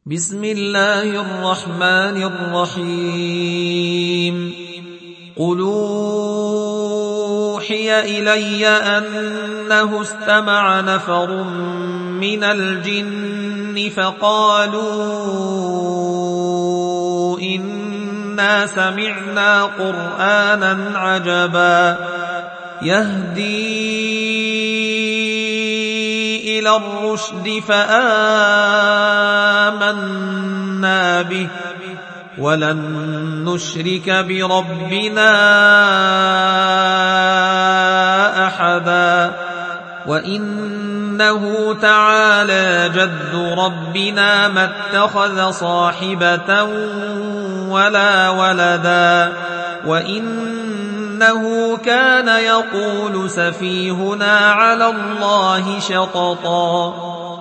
بسم الله الرحمن الرحيم قل أوحي إلي أنه استمع نفر من الجن فقالوا إنا سمعنا قرآنا عجبا يهدي إلى الرشد فآمنا به ولن نشرك بربنا أحدا وإنه تعالى جد ربنا ما اتخذ صاحبة ولا ولدا وإنه كان يقول سفيهنا على الله شططا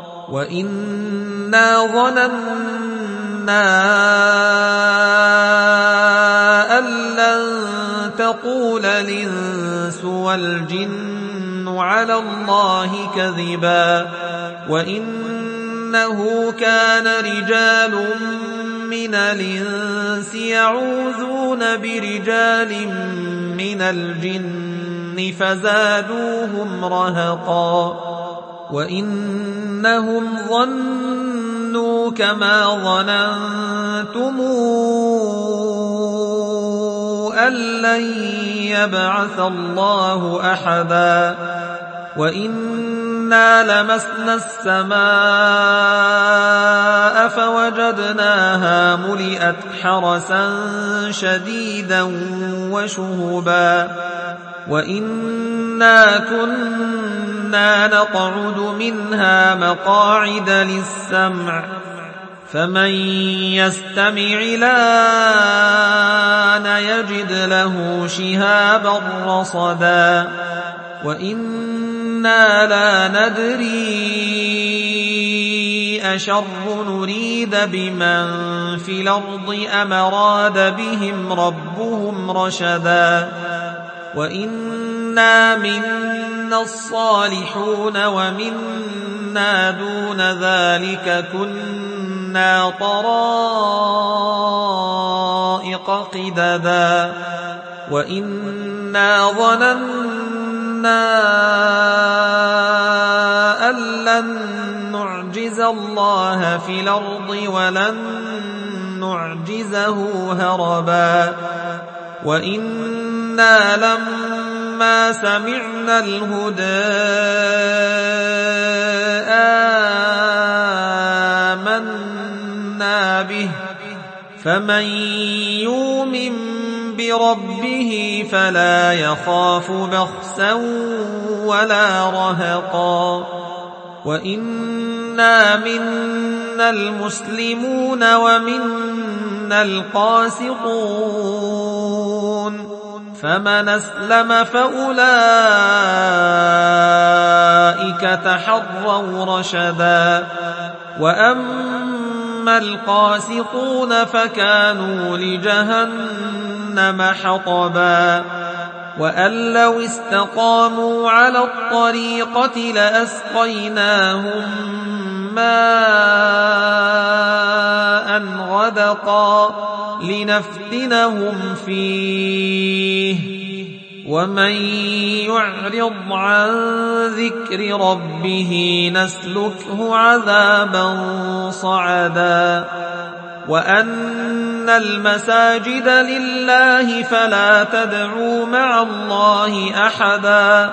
وإنا ظننا أن لن تقول الإنس والجن على الله كذبا وإنه كان رجال من الإنس يعوذون برجال من الجن فزادوهم رهقا وإنهم ظنوا كما ظننتم أن لن يبعث الله أحدا وإنا لمسنا السماء فوجدناها ملئت حرسا شديدا وشهبا وإنا كنا نقعد منها مقاعد للسمع فمن يستمع الآن يجد له شهابا رصدا وإنا لا ندري أشر نريد بمن في الأرض أم أراد بهم ربهم رشدا وإنا منا الصالحون ومنا دون ذلك كنا طرائق قددا وإنا ظننا أن لن نعجز الله في الأرض ولن نعجزه هربا وإنا لما سمعنا الهدى آمنا به فمن يؤمن بربه فلا يخاف بخسا ولا رهقا وإنا منا المسلمون ومنا القاسطون فمن أسلم فأولئك تحروا رشدا وأما القاسطون فكانوا لجهنم حطبا وأن لو استقاموا على الطريقة لأسقيناهم ماء غدقا لنفتنهم فيه ومن يعرض عن ذكر ربه نسلكه عذابا صعدا وأن المساجد لله فلا تدعوا مع الله أحدا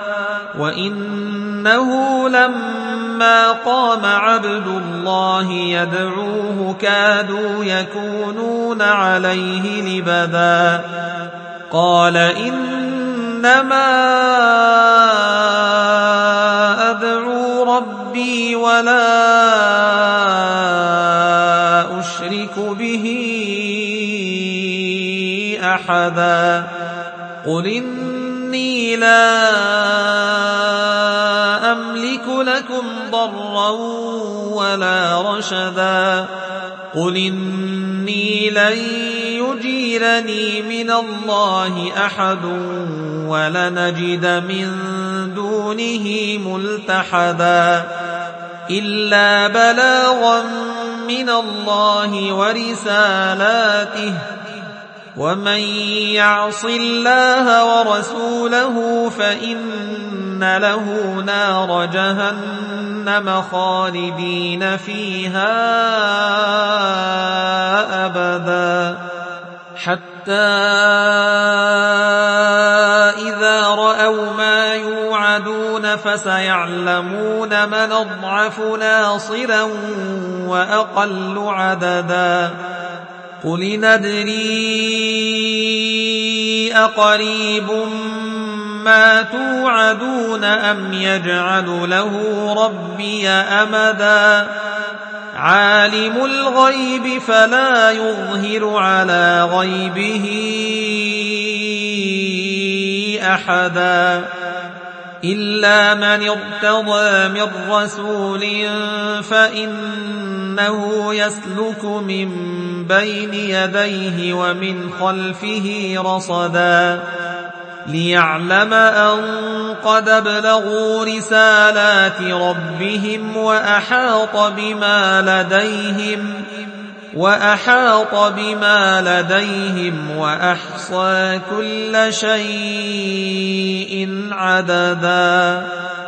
وإنه لما قام عبد الله يدعوه كادوا يكونون عليه لبدا قال إنما أدعو ربي ولا أشرك به أحدا قل إني لا أملك لكم ضرا ولا رشدا قل إني لن يجيرني من الله أحد ولنجد من دونه ملتحدا إلا بلاغا من الله ورسالاته ومن يعص الله ورسوله فإن له نار جهنم خالدين فيها أبدا حتى إذا رأوا ما يوعدون فسيعلمون من أضعف ناصرا وأقل عددا قل ندري أقريب ما توعدون أم يجعل له ربي أمدا عالم الغيب فلا يظهر على غيبه أحدا إلا من ارتضى من رسول فإنه يسلك من بين يديه ومن خلفه رصدا ليعلم أن قد أبلغوا رسالات ربهم وأحاط بما لديهم وأحصى كل شيء عددا